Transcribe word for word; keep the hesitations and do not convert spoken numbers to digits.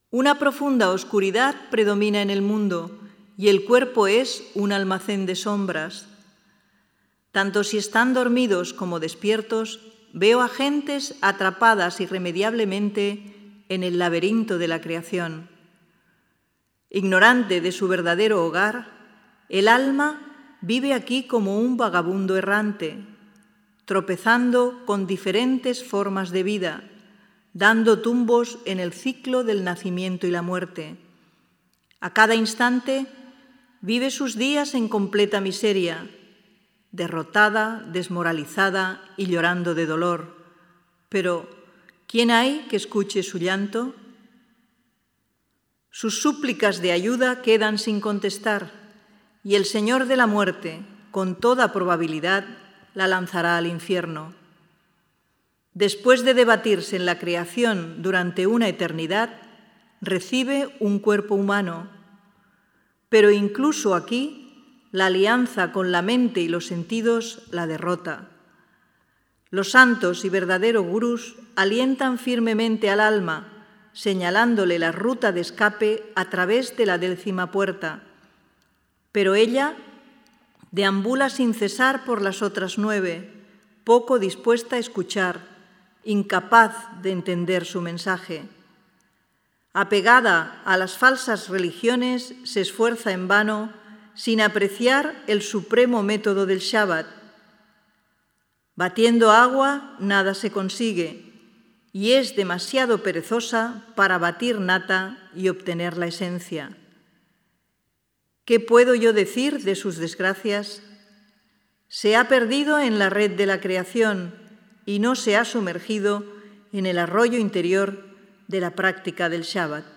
Una profunda oscuridad predomina en el mundo y el cuerpo es un almacén de sombras. Tanto si están dormidos como despiertos, veo a gentes atrapadas irremediablemente en el laberinto de la creación. Ignorante de su verdadero hogar, el alma vive aquí como un vagabundo errante, tropezando con diferentes formas de vida, dando tumbos en el ciclo del nacimiento y la muerte. A cada instante vive sus días en completa miseria, derrotada, desmoralizada y llorando de dolor. Pero, ¿quién hay que escuche su llanto? Sus súplicas de ayuda quedan sin contestar y el Señor de la muerte, con toda probabilidad, la lanzará al infierno. Después de debatirse en la creación durante una eternidad, recibe un cuerpo humano. Pero incluso aquí, la alianza con la mente y los sentidos la derrota. Los santos y verdaderos gurús alientan firmemente al alma, señalándole la ruta de escape a través de la décima puerta. Pero ella deambula sin cesar por las otras nueve, poco dispuesta a escuchar, incapaz de entender su mensaje. Apegada a las falsas religiones, se esfuerza en vano sin apreciar el supremo método del Shabbat. Batiendo agua, nada se consigue, y es demasiado perezosa para batir nata y obtener la esencia. ¿Qué puedo yo decir de sus desgracias? Se ha perdido en la red de la creación y no se ha sumergido en el arroyo interior de la práctica del Shabbat.